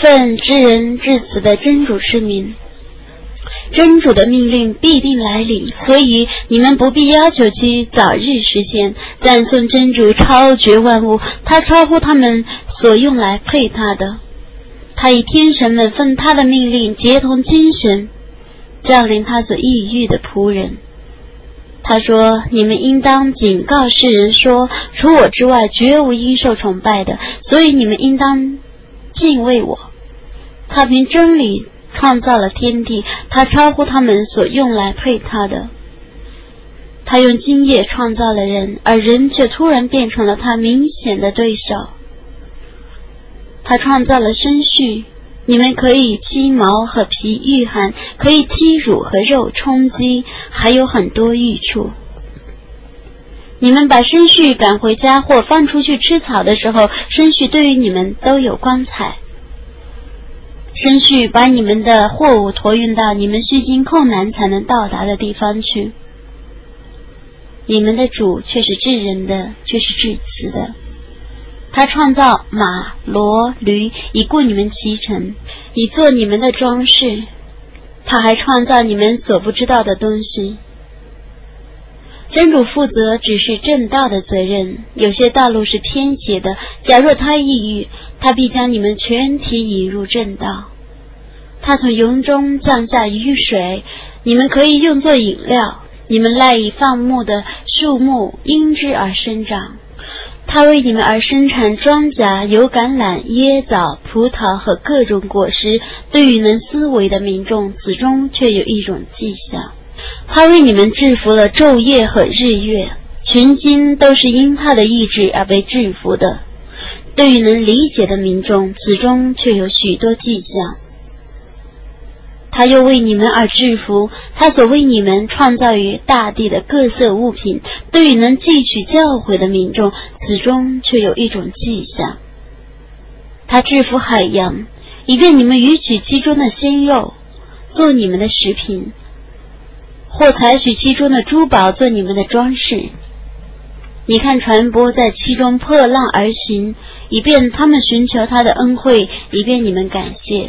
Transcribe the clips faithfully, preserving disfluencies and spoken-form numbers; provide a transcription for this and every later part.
奉知人至此的真主之名，真主的命令必定来临，所以你们不必要求其早日实现。赞颂真主超绝万物，他超乎他们所用来配他的。他以天神们奉他的命令结同精神，降临他所抑郁的仆人。他说，你们应当警告世人说，除我之外绝无应受崇拜的，所以你们应当敬畏我。他凭真理创造了天地，他超乎他们所用来配他的。他用精液创造了人，而人却突然变成了他明显的对手。他创造了生畜，你们可以鸡毛和皮御寒，可以鸡乳和肉充饥，还有很多益处。你们把生畜赶回家或放出去吃草的时候，生畜对于你们都有光彩。生畜把你们的货物驮运到你们需经困难才能到达的地方去。你们的主却是至仁的，却是至慈的。他创造马、骡、驴，以雇你们骑乘，以做你们的装饰。他还创造你们所不知道的东西。真主负责只是正道的责任，有些道路是偏斜的，假若他抑郁，他必将你们全体引入正道。他从云中降下雨水，你们可以用作饮料，你们赖以放牧的树木因之而生长。他为你们而生产庄稼，有橄榄、椰枣、葡萄和各种果实。对于能思维的民众，此中却有一种迹象。他为你们制服了昼夜和日月，全心都是因他的意志而被制服的。对于能理解的民众，此中却有许多迹象。他又为你们而制服他所为你们创造于大地的各色物品。对于能汲取教诲的民众，此中却有一种迹象。他制服海洋，以便你们汲取其中的鲜肉做你们的食品，或采取其中的珠宝做你们的装饰。你看船舶在其中破浪而行，以便他们寻求他的恩惠，以便你们感谢。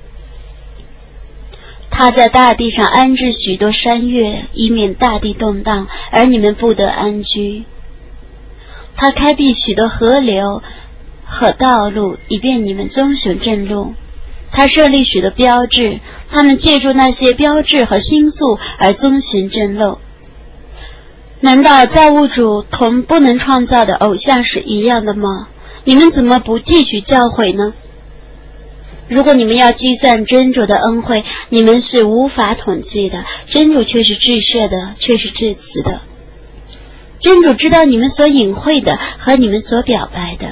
他在大地上安置许多山岳，以免大地动荡，而你们不得安居。他开辟许多河流和道路，以便你们遵循正路。他设立许多标志，他们借助那些标志和星宿而遵循正路。难道造物主同不能创造的偶像是一样的吗？你们怎么不汲取教诲呢？如果你们要计算真主的恩惠，你们是无法统计的。真主却是至赦的，却是至慈的。真主知道你们所隐晦的和你们所表白的。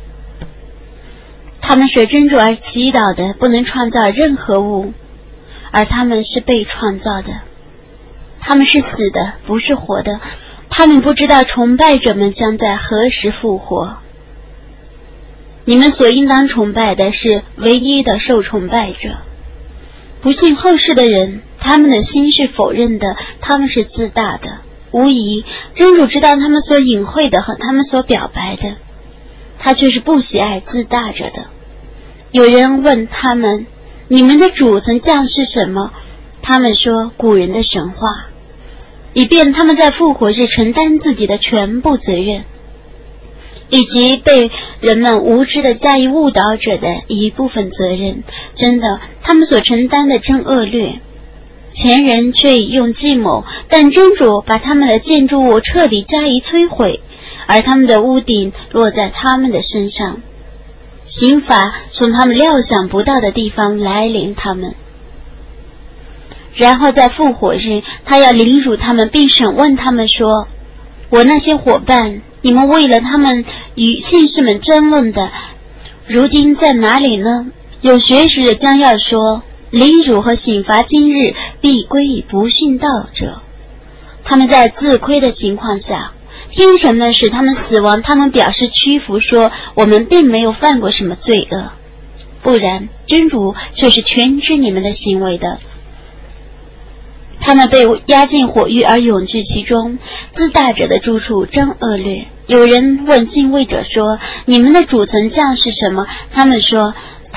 他们舍真主而祈祷的，不能创造任何物，而他们是被创造的。他们是死的，不是活的。他们不知道崇拜者们将在何时复活。你们所应当崇拜的是唯一的受崇拜者。不信后世的人，他们的心是否认的，他们是自大的。无疑，真主知道他们所隐晦的和他们所表白的，他却是不喜爱自大者的。有人问他们，你们的主曾降世什么？他们说，古人的神话，以便他们在复活日承担自己的全部责任，以及被人们无知的加以误导者的一部分责任。真的，他们所承担的真恶劣。前人却已用计谋，但真主把他们的建筑物彻底加以摧毁，而他们的屋顶落在他们的身上。刑罚从他们料想不到的地方来临他们。然后在复活日，他要凌辱他们，并审问他们说，我那些伙伴，你们为了他们与信士们争论的，如今在哪里呢？有学识的将要说，凌辱和刑罚今日必归于不信道者。他们在自亏的情况下，天神们使他们死亡，他们表示屈服，说我们并没有犯过什么罪恶，不然真主却是全知你们的行为的。他们被押进火狱而永居其中，自大者的住处真恶劣。有人问敬畏者说，你们的主曾降是什么？他们说，他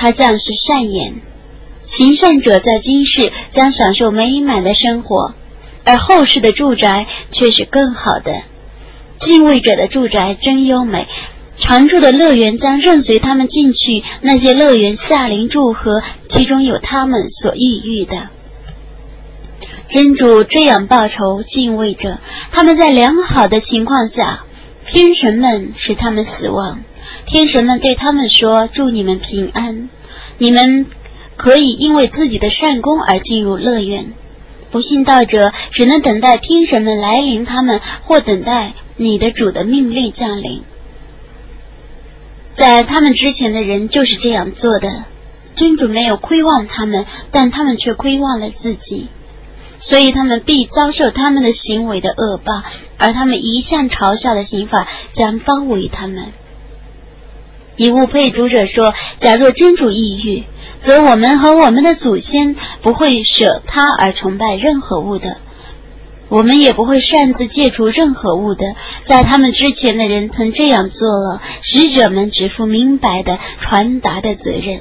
他将是善言。行善者在今世将享受美满的生活，而后世的住宅却是更好的。敬畏者的住宅真优美，常住的乐园将任随他们进去，那些乐园下临祝贺，其中有他们所抑郁的。真主这样报酬敬畏者，他们在良好的情况下，天神们使他们死亡，天神们对他们说：祝你们平安，你们可以因为自己的善功而进入乐园。不信道者只能等待天神们来临他们，或等待你的主的命令降临。在他们之前的人就是这样做的，真主没有亏望他们，但他们却亏望了自己，所以他们必遭受他们的行为的恶报，而他们一向嘲笑的刑罚将包围他们。以物配主者说：假若真主抑郁，则我们和我们的祖先不会舍他而崇拜任何物的，我们也不会擅自戒除任何物的。在他们之前的人曾这样做了，使者们只负明白的传达的责任。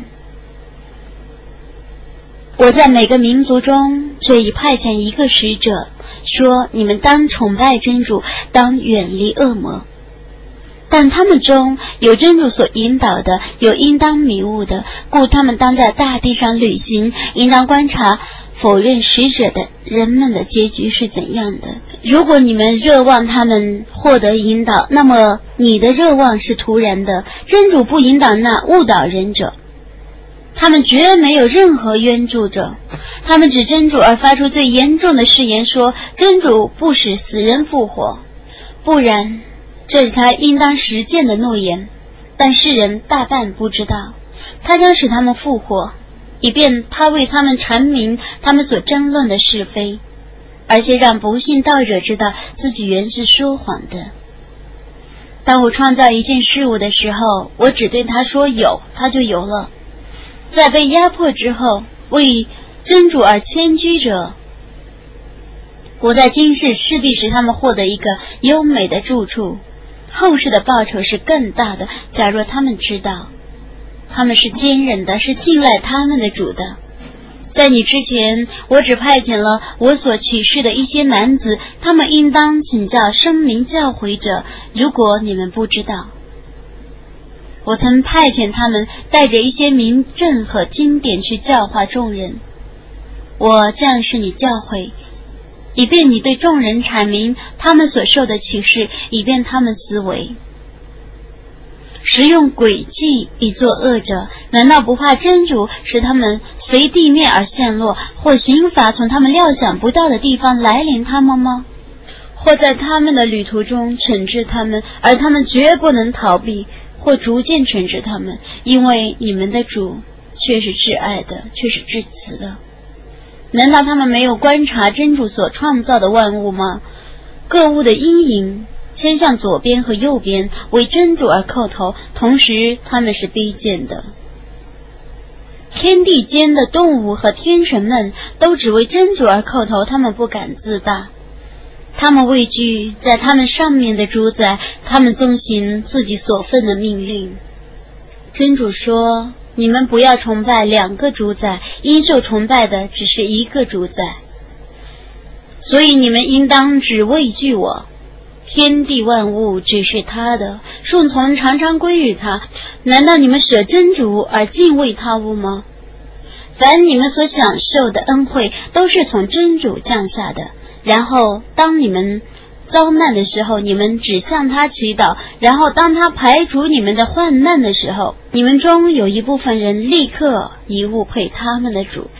我在每个民族中却已派遣一个使者，说你们当崇拜真主，当远离恶魔。但他们中有真主所引导的，有应当迷雾的，故他们当在大地上旅行，应当观察否认使者的人们的结局是怎样的。如果你们热望他们获得引导，那么你的热望是徒然的。真主不引导那误导人者，他们绝没有任何援助者。他们指真主而发出最严重的誓言，说真主不使死人复活，不然这是他应当实践的诺言，但世人大半不知道，他将使他们复活，以便他为他们阐明他们所争论的是非，而且让不信道者知道自己原是说谎的。当我创造一件事物的时候，我只对他说有，他就有了。在被压迫之后，为真主而迁居者，我在今世势必使他们获得一个优美的住处，后世的报酬是更大的。假若他们知道，他们是坚忍的，是信赖他们的主的。在你之前，我只派遣了我所启示的一些男子，他们应当请教声明教诲者，如果你们不知道。我曾派遣他们带着一些明证和经典去教化众人，我降示你教诲，以便你对众人阐明他们所受的启示，以便他们思维。使用诡计以作恶者，难道不怕真主使他们随地面而陷落，或刑罚从他们料想不到的地方来临他们吗？或在他们的旅途中惩治他们，而他们绝不能逃避，或逐渐惩治他们，因为你们的主却是至爱的，却是至慈的。难道他们没有观察真主所创造的万物吗？各物的阴影牵向左边和右边，为真主而叩头，同时他们是卑贱的。天地间的动物和天神们都只为真主而叩头，他们不敢自大，他们畏惧在他们上面的主宰，他们遵行自己所分的命令。真主说，你们不要崇拜两个主宰，应受崇拜的只是一个主宰，所以你们应当只畏惧我。天地万物只是他的，顺从常常归于他。难道你们舍真主而敬畏他物吗？凡你们所享受的恩惠都是从真主降下的，然后当你们遭难的时候，你们只向他祈祷，然后当他排除你们的患难的时候，你们中有一部分人立刻以物配他们的主，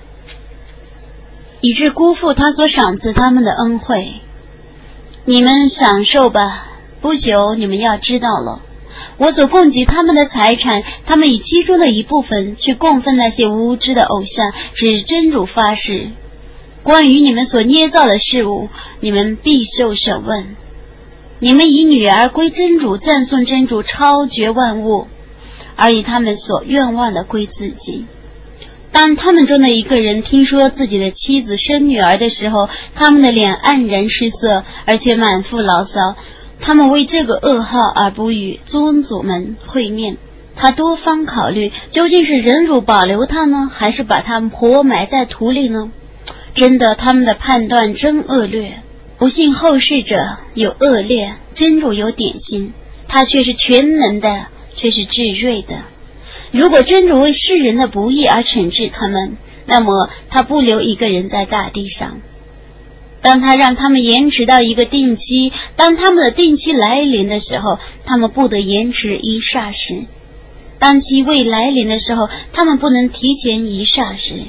以致辜负他所赏赐他们的恩惠。你们享受吧，不久你们要知道了，我所供给他们的财产，他们以其中的一部分去供奉那些无知的偶像，指真主发誓，关于你们所捏造的事物，你们必受审问。你们以女儿归真主，赞颂真主超绝万物，而以他们所愿望的归自己。当他们中的一个人听说自己的妻子生女儿的时候，他们的脸黯然失色，而且满腹牢骚。他们为这个噩耗而不与宗祖们会面， 他多方考虑，究竟是忍辱保留他呢，还是把他活埋在土里呢？真的，他们的判断真恶劣。不幸后世者有恶劣，真主有典型，他却是全能的，却是至睿的。如果真主为世人的不义而惩治他们，那么他不留一个人在大地上。当他让他们延迟到一个定期，当他们的定期来临的时候，他们不得延迟一霎时；当其未来临的时候，他们不能提前一霎时。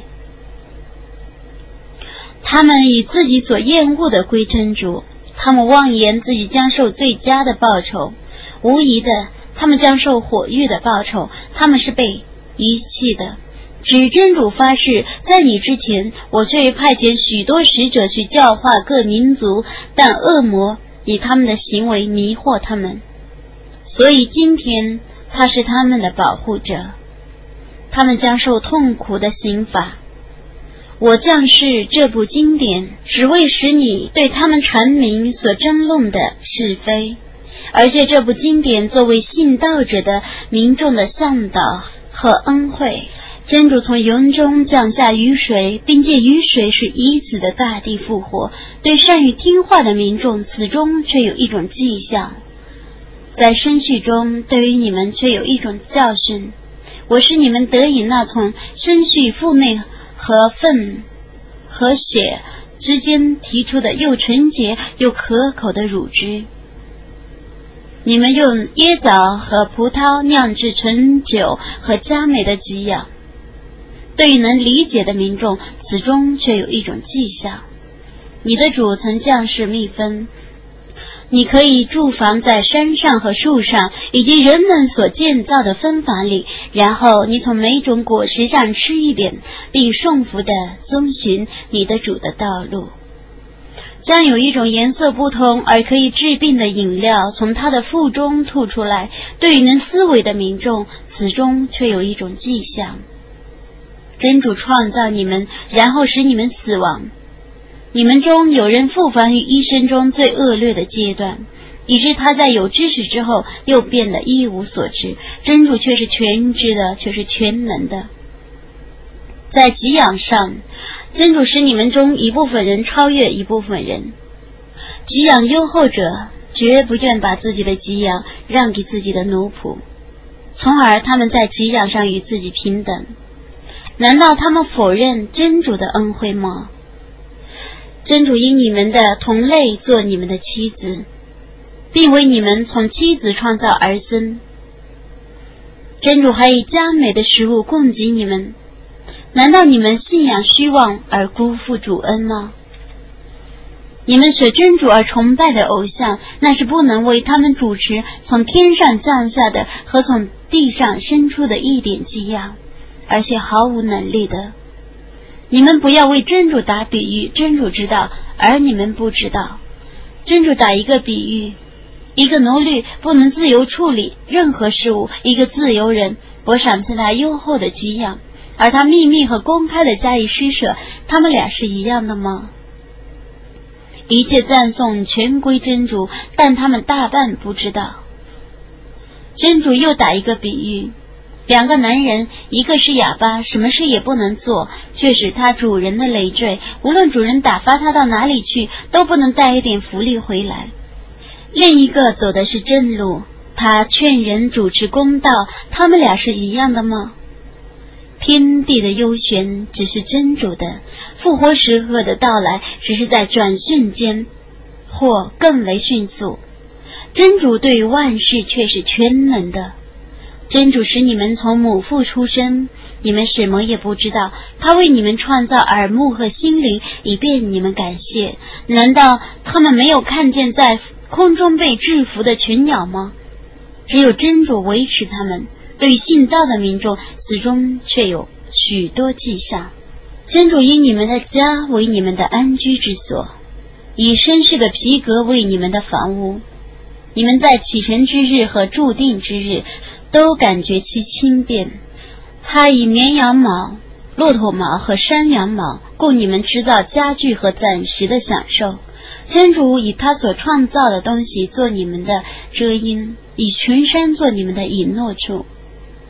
他们以自己所厌恶的归真主，他们妄言自己将受最佳的报酬，无疑的，他们将受火狱的报酬，他们是被遗弃的。指真主发誓，在你之前，我却派遣许多使者去教化各民族，但恶魔以他们的行为迷惑他们，所以今天他是他们的保护者，他们将受痛苦的刑罚。我降示这部经典，只为使你对他们阐明所争论的是非，而且这部经典作为信道者的民众的向导和恩惠。真主从云中降下雨水，并借雨水使已死的大地复活，对善于听话的民众，此中却有一种迹象。在生序中，对于你们却有一种教训。我使你们得以那从生序腹内和粪和血之间提出的又纯洁又可口的乳汁。你们用椰枣和葡萄酿制醇酒和佳美的给养。对于能理解的民众，此中却有一种迹象。你的主曾降示蜜蜂，你可以住房在山上和树上，以及人们所建造的蜂房里，然后你从每种果实上吃一点，并顺服地遵循你的主的道路。将有一种颜色不同而可以治病的饮料从他的腹中吐出来，对于能思维的民众，此中却有一种迹象。真主创造你们，然后使你们死亡。你们中有人复返于一生中最恶劣的阶段，以致他在有知识之后又变得一无所知。真主却是全知的，却是全能的。在给养上，真主使你们中一部分人超越一部分人。给养优厚者绝不愿把自己的给养让给自己的奴仆，从而他们在给养上与自己平等。难道他们否认真主的恩惠吗？真主因你们的同类做你们的妻子，并为你们从妻子创造儿孙。真主还以佳美的食物供给你们，难道你们信仰虚妄而辜负主恩吗？你们舍真主而崇拜的偶像，那是不能为他们主持从天上降下的和从地上生出的一点给养，而且毫无能力的。你们不要为真主打比喻，真主知道，而你们不知道。真主打一个比喻，一个奴隶不能自由处理任何事物，一个自由人，我赏赐他优厚的给养，而他秘密和公开的加以施舍，他们俩是一样的吗？一切赞颂全归真主，但他们大半不知道。真主又打一个比喻，两个男人，一个是哑巴，什么事也不能做，却使他主人的累赘，无论主人打发他到哪里去，都不能带一点福利回来。另一个走的是正路，他劝人主持公道，他们俩是一样的吗？天地的幽玄只是真主的，复活时刻的到来只是在转瞬间，或更为迅速。真主对于万事却是全能的。真主使你们从母腹出生，你们什么也不知道，他为你们创造耳目和心灵，以便你们感谢。难道他们没有看见在空中被制服的群鸟吗？只有真主维持他们，对信道的民众，此中却有许多迹象。真主以你们的家为你们的安居之所，以绅士的皮革为你们的房屋。你们在启程之日和注定之日都感觉其轻便。他以绵羊毛、骆驼毛和山羊毛供你们制造家具和暂时的享受。真主以他所创造的东西做你们的遮阴，以群山做你们的隐诺处。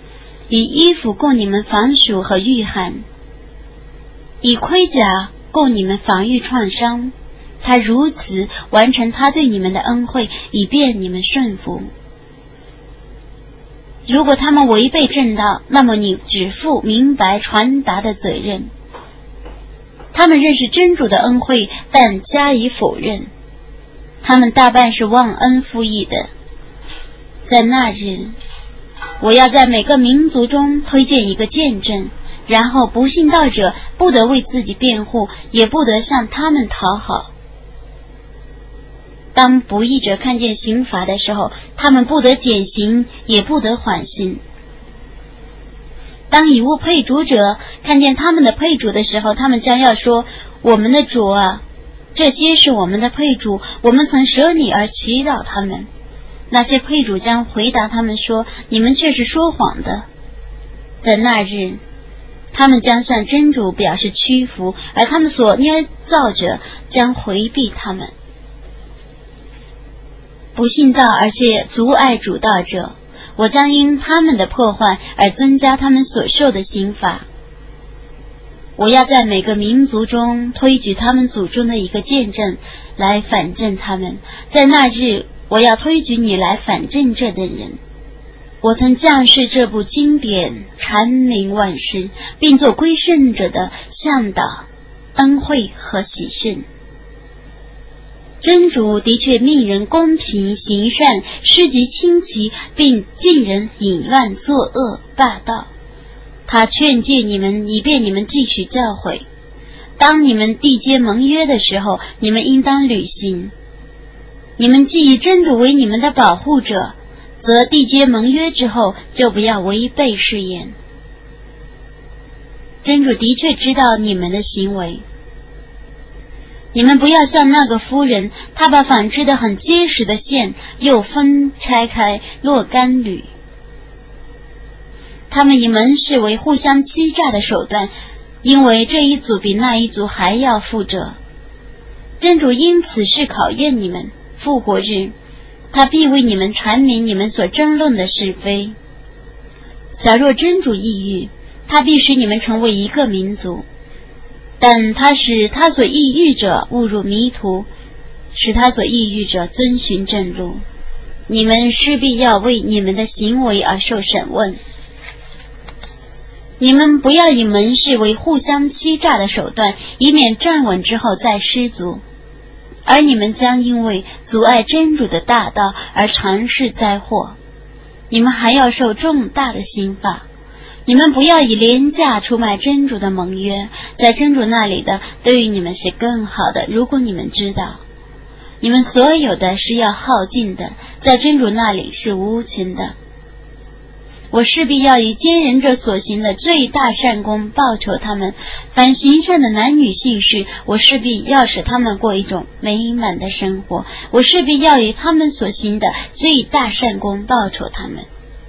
以衣服供你们防暑和御寒，以盔甲供你们防御创伤。他如此完成他对你们的恩惠，以便你们顺服。如果他们违背正道，那么你只负明白传达的责任。他们认识真主的恩惠，但加以否认，他们大半是忘恩负义的。在那日，我要在每个民族中推荐一个见证，然后不信道者不得为自己辩护，也不得向他们讨好。当不义者看见刑罚的时候，他们不得减刑，也不得缓刑。当以物配主者看见他们的配主的时候，他们将要说：我们的主啊，这些是我们的配主，我们曾舍你而祈祷他们。那些配主将回答他们说：你们却是说谎的。在那日，他们将向真主表示屈服，而他们所捏造者将回避他们。不信道而且阻碍主道者，我将因他们的破坏而增加他们所受的刑罚。我要在每个民族中推举他们祖宗的一个见证来反正他们。在那日，我要推举你来反正这等人。我曾降示这部经典，阐明万事，并做归顺者的向导、恩惠和喜讯。真主的确命人公平行善，施及亲戚，并禁人淫乱作恶霸道。他劝诫你们，以便你们继续教诲。当你们缔结盟约的时候，你们应当履行。你们既以真主为你们的保护者，则缔结盟约之后就不要违背誓言。真主的确知道你们的行为。你们不要像那个夫人，她把纺织的很结实的线又分拆开若干缕。他们以门市为互相欺诈的手段，因为这一组比那一组还要负责。真主因此是考验你们，复活日他必为你们阐明你们所争论的是非。假若真主意欲，他必使你们成为一个民族，但他使他所抑郁者误入迷途，使他所抑郁者遵循正路。你们势必要为你们的行为而受审问。你们不要以门市为互相欺诈的手段，以免站稳之后再失足，而你们将因为阻碍真主的大道而尝试灾祸。你们还要受重大的刑罚。你们不要以廉价出卖真主的盟约，在真主那里的对于你们是更好的，如果你们知道。你们所有的是要耗尽的，在真主那里是无穷的。我势必要以奸人者所行的最大善功报酬他们，凡行善的男女信士，我势必要使他们过一种美满的生活，我势必要以他们所行的最大善功报酬他们。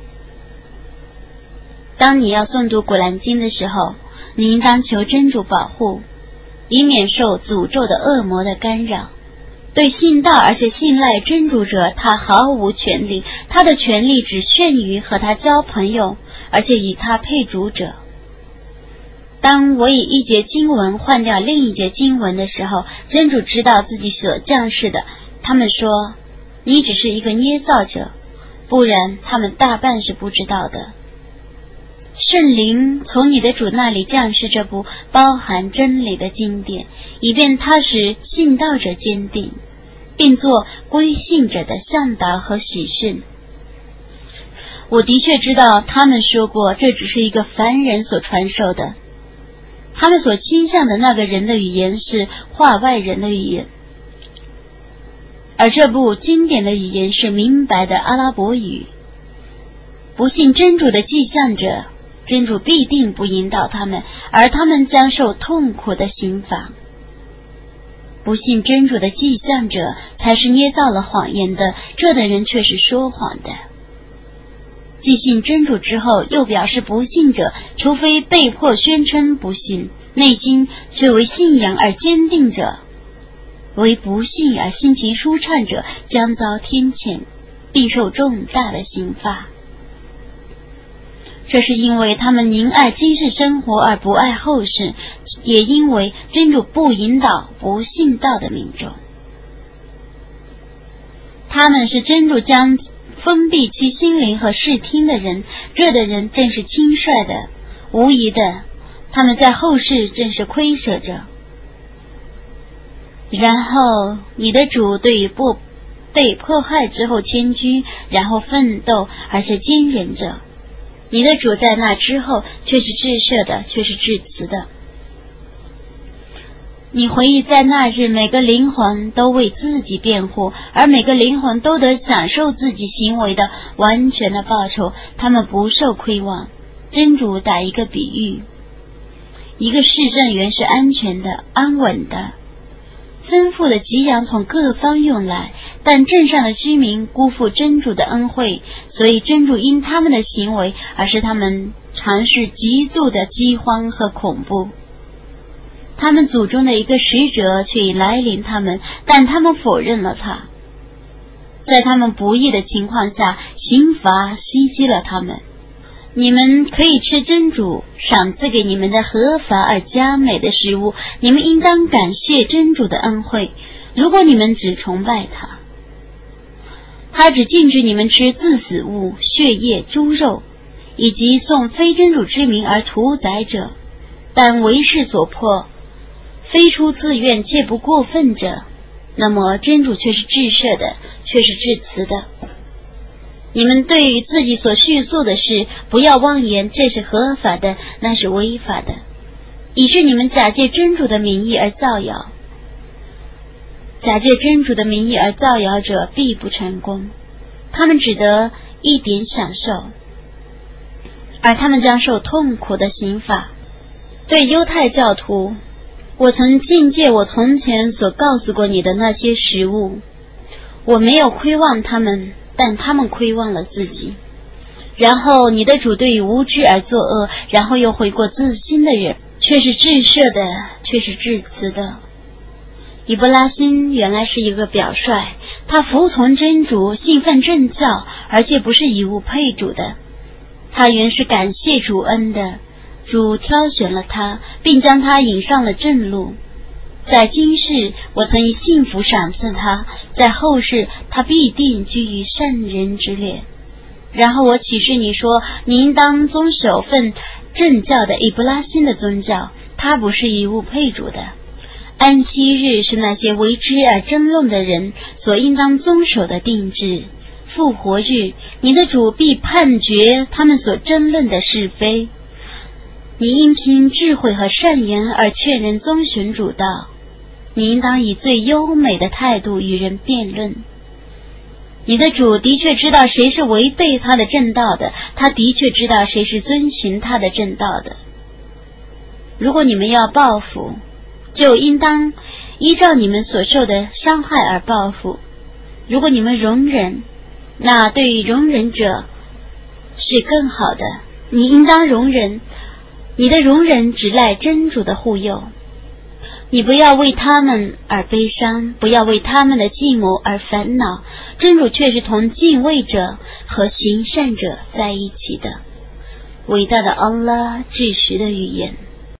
当你要诵读古兰经的时候，你应当求真主保护，以免受诅咒的恶魔的干扰。对信道而且信赖真主者，他毫无权利，他的权利只限于和他交朋友，而且以他配主者。当我以一节经文换掉另一节经文的时候，真主知道自己所降世的。他们说，你只是一个捏造者，不然他们大半是不知道的。圣灵从你的主那里降世这部包含真理的经典，以便他使信道者坚定，并做归信者的向导和喜讯。我的确知道他们说过，这只是一个凡人所传授的。他们所倾向的那个人的语言是化外人的语言，而这部经典的语言是明白的阿拉伯语。不信真主的迹象者，真主必定不引导他们，而他们将受痛苦的刑罚。不信真主的迹象者才是捏造了谎言的，这等人却是说谎的。既信真主之后又表示不信者，除非被迫宣称不信，内心却为信仰而坚定者，为不信而心情舒畅者，将遭天谴，必受重大的刑罚。 这是因为他们宁爱今世生活而不爱后世，也因为真主不引导不信道的民众。他们是真主将封闭其心灵和视听的人，这的人正是轻率的，无疑的，他们在后世正是亏舍着。然后你的主对于不被迫害之后谦居，然后奋斗，而且坚忍着。你的主在那之后却是至赦的，却是至慈的。你回忆在那日，每个灵魂都为自己辩护，而每个灵魂都得享受自己行为的完全的报酬，他们不受亏望。真主打一个比喻，一个市政原是安全的、安稳的，丰富的给养从各方涌来，但镇上的居民辜负真主的恩惠，所以真主因他们的行为而使他们尝试极度的饥荒和恐怖。他们祖宗的一个使者却已来临他们，但他们否认了他。在他们不义的情况下，刑罚袭击了他们。你们可以吃真主赏赐给你们的合法而佳美的食物，你们应当感谢真主的恩惠。如果你们只崇拜他，他只禁止你们吃自死物、血液、猪肉，以及送非真主之名而屠宰者，但为势所迫，非出自愿且不过分者，那么真主却是至赦的，却是至慈的。你们对于自己所叙述的事，不要妄言这是合法的，那是违法的，以致你们假借真主的名义而造谣。假借真主的名义而造谣者必不成功，他们只得一点享受，而他们将受痛苦的刑罚。对犹太教徒，我曾禁戒我从前所告诉过你的那些食物，我没有亏望他们，但他们亏望了自己。然后你的主对于无知而作恶，然后又悔过自新的人，却是至赦的，却是至慈的。以布拉欣原来是一个表率，他服从真主，信奉正教，而且不是以物配主的。他原是感谢主恩的，主挑选了他，并将他引上了正路。在今世我曾以幸福赏赐他，在后世他必定居于善人之列。然后我启示你说，你应当遵守奉正教的以布拉欣的宗教，他不是以物配主的。安息日是那些为之而争论的人所应当遵守的定制。复活日，你的主必判决他们所争论的是非。你应凭智慧和善言而劝人遵循主道，你应当以最优美的态度与人辩论。你的主的确知道谁是违背他的正道的，他的确知道谁是遵循他的正道的。如果你们要报复，就应当依照你们所受的伤害而报复。如果你们容忍，那对于容忍者是更好的。你应当容忍，你的容忍只赖真主的护佑。你不要为他们而悲伤，不要为他们的计谋而烦恼，真主却是同敬畏者和行善者在一起的。伟大的安拉至实的语言。